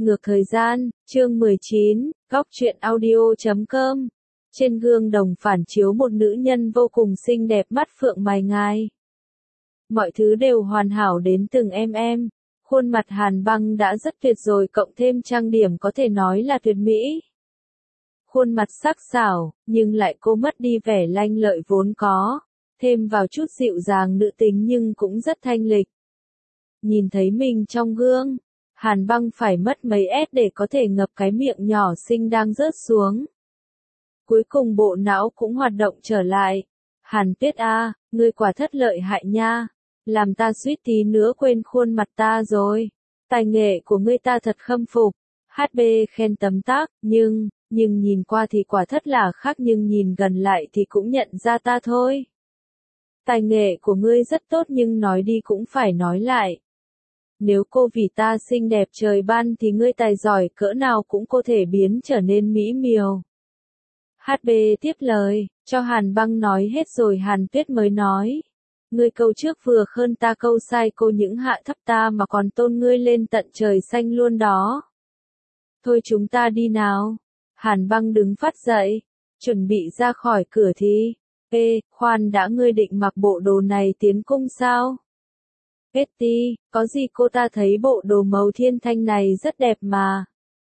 Ngược thời gian, chương 19, góc truyện audio.com. Trên gương đồng phản chiếu một nữ nhân vô cùng xinh đẹp, mắt phượng mày ngai. Mọi thứ đều hoàn hảo đến từng em. Khuôn mặt Hàn Băng đã rất tuyệt rồi, cộng thêm trang điểm có thể nói là tuyệt mỹ. Khuôn mặt sắc sảo, nhưng lại cô mất đi vẻ lanh lợi vốn có, thêm vào chút dịu dàng nữ tính nhưng cũng rất thanh lịch. Nhìn thấy mình trong gương, Hàn Băng phải mất mấy S để có thể ngập cái miệng nhỏ xinh đang rớt xuống. Cuối cùng bộ não cũng hoạt động trở lại. Hàn Tuyết à, ngươi quả thất lợi hại nha. Làm ta suýt tí nữa quên khuôn mặt ta rồi. Tài nghệ của ngươi ta thật khâm phục. HB khen tấm tắc, nhưng nhìn qua thì quả thất là khác, nhưng nhìn gần lại thì cũng nhận ra ta thôi. Tài nghệ của ngươi rất tốt nhưng nói đi cũng phải nói lại. Nếu cô vì ta xinh đẹp trời ban thì ngươi tài giỏi cỡ nào cũng có thể biến trở nên mỹ miều. HB tiếp lời, cho Hàn Băng nói hết rồi Hàn Tuyết mới nói. Ngươi câu trước vừa khơn ta câu sai cô, những hạ thấp ta mà còn tôn ngươi lên tận trời xanh luôn đó. Thôi chúng ta đi nào. Hàn Băng đứng phát dậy, chuẩn bị ra khỏi cửa thì. Khoan đã, ngươi định mặc bộ đồ này tiến cung sao? Betty, có gì, cô ta thấy bộ đồ màu thiên thanh này rất đẹp mà.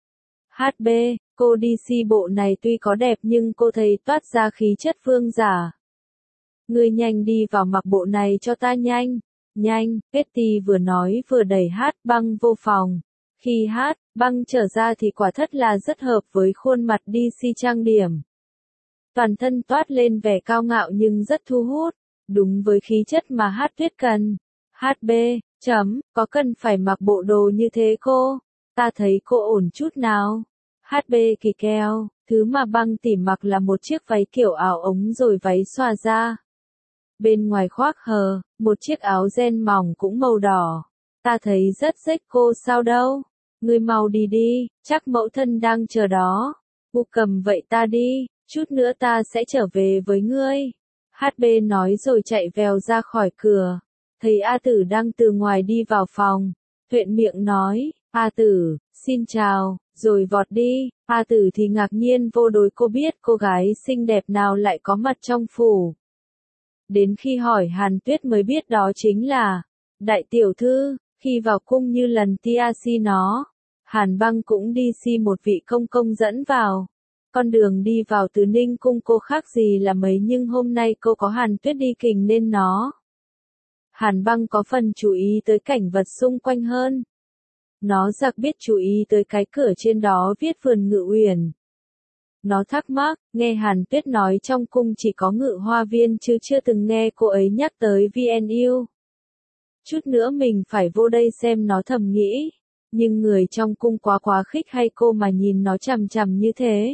HB, cô đi si bộ này tuy có đẹp nhưng cô thấy toát ra khí chất vương giả. Ngươi nhanh đi vào mặc bộ này cho ta nhanh. Nhanh, Betty vừa nói vừa đẩy Băng vô phòng. Khi Băng trở ra thì quả thất là rất hợp với khuôn mặt đi si trang điểm. Toàn thân toát lên vẻ cao ngạo nhưng rất thu hút, đúng với khí chất mà Tuyết cần. HB, có cần phải mặc bộ đồ như thế cô? Ta thấy cô ổn chút nào. HB kỳ kèo, thứ mà Băng tỉ mặc là một chiếc váy kiểu áo ống rồi váy xòa ra. Bên ngoài khoác hờ, một chiếc áo ren mỏng cũng màu đỏ. Ta thấy rất rách cô sao đâu. Ngươi mau đi đi, chắc mẫu thân đang chờ đó. Cô cầm vậy ta đi, chút nữa ta sẽ trở về với ngươi. HB nói rồi chạy vèo ra khỏi cửa. Thấy A Tử đang từ ngoài đi vào phòng. Thuện miệng nói, A Tử, xin chào, rồi vọt đi. A Tử thì ngạc nhiên vô đối, cô biết cô gái xinh đẹp nào lại có mặt trong phủ. Đến khi hỏi Hàn Tuyết mới biết đó chính là đại tiểu thư. Khi vào cung như lần Tiasi nó, Hàn Băng cũng đi si một vị công dẫn vào. Con đường đi vào từ Ninh cung cô khác gì là mấy, nhưng hôm nay cô có Hàn Tuyết đi kình nên nó. Hàn Băng có phần chú ý tới cảnh vật xung quanh hơn. Nó giặc biết chú ý tới cái cửa trên đó viết Vườn Ngự Uyển. Nó thắc mắc, nghe Hàn Tuyết nói trong cung chỉ có Ngự Hoa Viên chứ chưa từng nghe cô ấy nhắc tới VNU. Chút nữa mình phải vô đây xem, nó thầm nghĩ. Nhưng người trong cung quá khích hay cô mà nhìn nó chằm chằm như thế?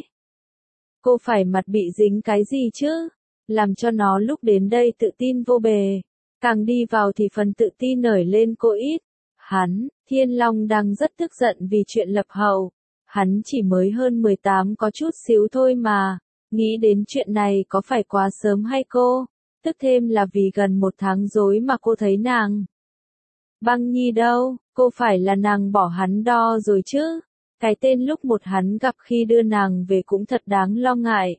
Cô phải mặt bị dính cái gì chứ? Làm cho nó lúc đến đây tự tin vô bề. Càng đi vào thì phần tự tin nổi lên cô ít. Thiên Long đang rất tức giận vì chuyện lập hậu. Hắn chỉ mới hơn 18 có chút xíu thôi mà. Nghĩ đến chuyện này có phải quá sớm hay cô? Tức thêm là vì gần một tháng rồi mà cô thấy nàng. Băng Nhi đâu, cô phải là nàng bỏ hắn đo rồi chứ? Cái tên lúc một hắn gặp khi đưa nàng về cũng thật đáng lo ngại.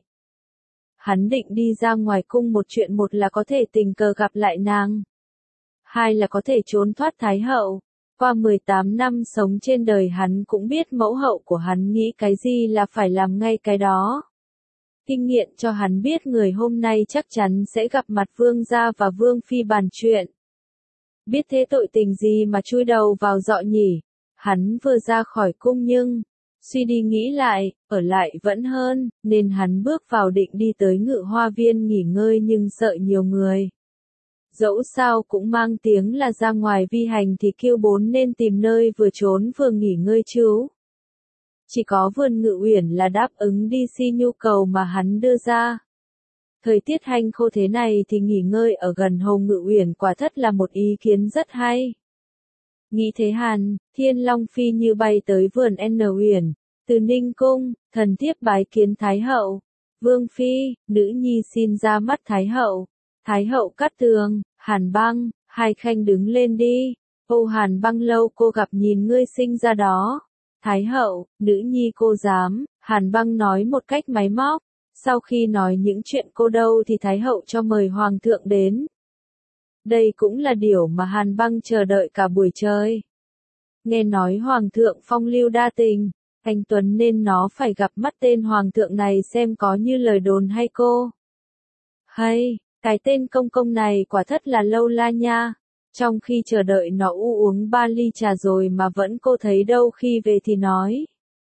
Hắn định đi ra ngoài cung một chuyện, một là có thể tình cờ gặp lại nàng. Hai là có thể trốn thoát Thái hậu. Qua 18 năm sống trên đời hắn cũng biết mẫu hậu của hắn nghĩ cái gì là phải làm ngay cái đó. Kinh nghiệm cho hắn biết người hôm nay chắc chắn sẽ gặp mặt vương gia và vương phi bàn chuyện. Biết thế tội tình gì mà chui đầu vào dọ nhỉ? Hắn vừa ra khỏi cung nhưng, suy đi nghĩ lại, ở lại vẫn hơn, nên hắn bước vào định đi tới Ngự Hoa Viên nghỉ ngơi nhưng sợ nhiều người. Dẫu sao cũng mang tiếng là ra ngoài vi hành thì kiêu bốn nên tìm nơi vừa trốn vừa nghỉ ngơi chứ. Chỉ có Vườn Ngự Uyển là đáp ứng đi si nhu cầu mà hắn đưa ra. Thời tiết hanh khô thế này thì nghỉ ngơi ở gần Hồ Ngự Uyển quả thất là một ý kiến rất hay. Nghĩ thế Thiên Long phi như bay tới Vườn N Uyển, từ Ninh cung, thần thiếp bái kiến Thái hậu. Vương phi, nữ nhi xin ra mắt Thái hậu. Thái hậu cắt tường, Hàn Băng, hai khanh đứng lên đi. Ô Hàn Băng lâu cô gặp, nhìn ngươi sinh ra đó. Thái hậu, nữ nhi cô dám, Hàn Băng nói một cách máy móc. Sau khi nói những chuyện cô đâu thì Thái hậu cho mời Hoàng thượng đến. Đây cũng là điều mà Hàn Băng chờ đợi cả buổi trời. Nghe nói Hoàng thượng phong lưu đa tình, anh Tuấn nên nó phải gặp mắt tên Hoàng thượng này xem có như lời đồn hay cô. Hay, cái tên công công này quả thật là lâu la nha. Trong khi chờ đợi nó uống 3 ly trà rồi mà vẫn cô thấy đâu khi về thì nói.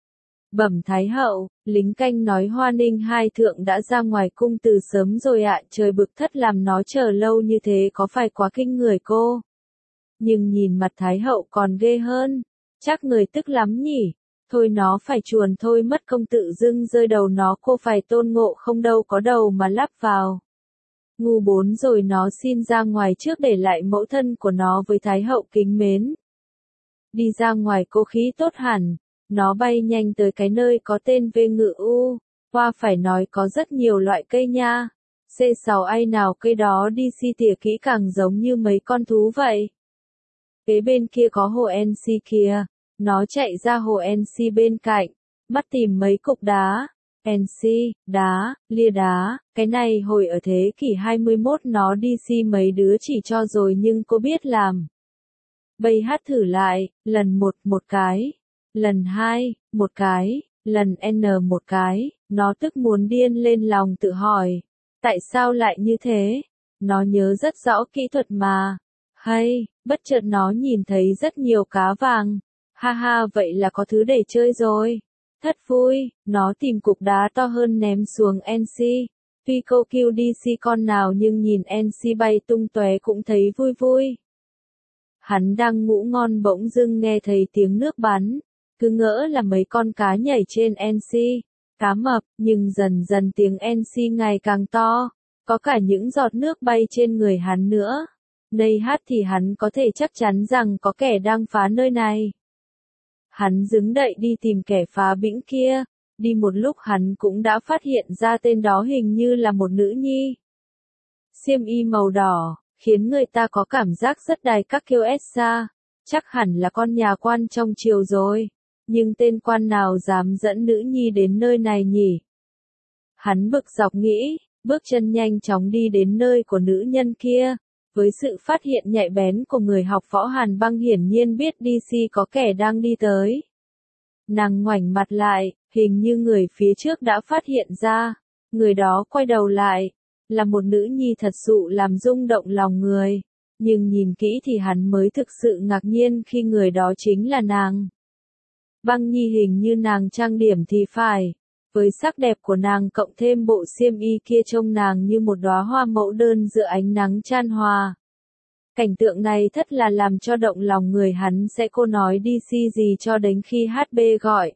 Bẩm Thái hậu, lính canh nói Hoa Ninh hai thượng đã ra ngoài cung từ sớm rồi ạ, trời bực thất làm nó chờ lâu như thế có phải quá kinh người cô. Nhưng nhìn mặt Thái hậu còn ghê hơn, chắc người tức lắm nhỉ, thôi nó phải chuồn thôi mất công tự dưng rơi đầu nó cô phải tôn ngộ không đâu có đầu mà lắp vào. Ngu bốn rồi nó xin ra ngoài trước để lại mẫu thân của nó với Thái hậu kính mến. Đi ra ngoài cô khí tốt hẳn. Nó bay nhanh tới cái nơi có tên Vê Ngự U, hoa phải nói có rất nhiều loại cây nha. C6 ai nào cây đó đi si tỉa kỹ càng giống như mấy con thú vậy. Kế bên kia có hồ NC kìa, nó chạy ra hồ NC bên cạnh, mắt tìm mấy cục đá. NC, đá, lia đá, cái này hồi ở thế kỷ 21 nó đi si mấy đứa chỉ cho rồi nhưng cô biết làm. Bây hát thử lại, lần 1 một cái. Lần 2, một cái, lần N một cái, nó tức muốn điên lên lòng tự hỏi. Tại sao lại như thế? Nó nhớ rất rõ kỹ thuật mà. Hay, bất chợt nó nhìn thấy rất nhiều cá vàng. Ha ha vậy là có thứ để chơi rồi. Thất vui, nó tìm cục đá to hơn ném xuống NC. Tuy cô kêu đi si con nào nhưng nhìn NC bay tung tóe cũng thấy vui vui. Hắn đang ngủ ngon bỗng dưng nghe thấy tiếng nước bắn. Cứ ngỡ là mấy con cá nhảy trên NC, cá mập, nhưng dần dần tiếng NC ngày càng to, có cả những giọt nước bay trên người hắn nữa. Nơi hát thì hắn có thể chắc chắn rằng có kẻ đang phá nơi này. Hắn đứng đậy đi tìm kẻ phá bĩnh kia, đi một lúc hắn cũng đã phát hiện ra tên đó hình như là một nữ nhi. Xiêm y màu đỏ, khiến người ta có cảm giác rất đài các kêu Essa, chắc hẳn là con nhà quan trong triều rồi. Nhưng tên quan nào dám dẫn nữ nhi đến nơi này nhỉ? Hắn bực dọc nghĩ, bước chân nhanh chóng đi đến nơi của nữ nhân kia. Với sự phát hiện nhạy bén của người học võ Hàn Băng hiển nhiên biết DC có kẻ đang đi tới. Nàng ngoảnh mặt lại, hình như người phía trước đã phát hiện ra. Người đó quay đầu lại, là một nữ nhi thật sự làm rung động lòng người. Nhưng nhìn kỹ thì hắn mới thực sự ngạc nhiên khi người đó chính là nàng. Băng Nhi hình như nàng trang điểm thì phải, với sắc đẹp của nàng cộng thêm bộ xiêm y kia trông nàng như một đóa hoa mẫu đơn giữa ánh nắng chan hòa. Cảnh tượng này thật là làm cho động lòng người hắn sẽ cô nói đi si gì cho đến khi HB gọi.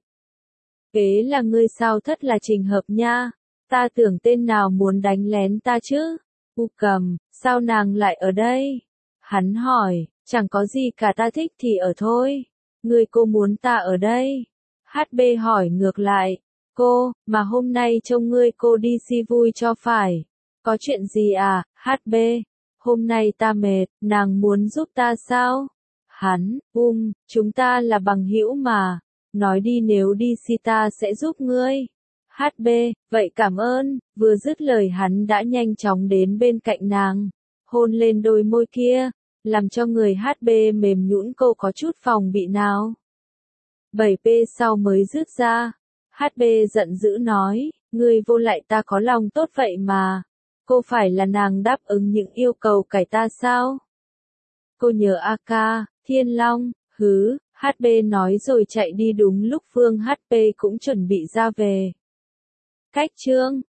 Kế là ngươi sao thất là trình hợp nha, ta tưởng tên nào muốn đánh lén ta chứ, U Cầm, sao nàng lại ở đây? Hắn hỏi, chẳng có gì cả ta thích thì ở thôi. Người cô muốn ta ở đây? HB hỏi ngược lại. Cô, mà hôm nay trông ngươi cô đi si vui cho phải. Có chuyện gì à, HB? Hôm nay ta mệt, nàng muốn giúp ta sao? Hắn, chúng ta là bằng hữu mà. Nói đi nếu đi si ta sẽ giúp ngươi. HB, vậy cảm ơn. Vừa dứt lời hắn đã nhanh chóng đến bên cạnh nàng. Hôn lên đôi môi kia. Làm cho người HB mềm nhũn cô có chút phòng bị nào. 7p sau mới rứt ra. HB giận dữ nói, ngươi vô lại ta có lòng tốt vậy mà. Cô phải là nàng đáp ứng những yêu cầu cải ta sao? Cô nhớ AK, Thiên Long, HB nói rồi chạy đi đúng lúc Phương HP cũng chuẩn bị ra về. Cách chương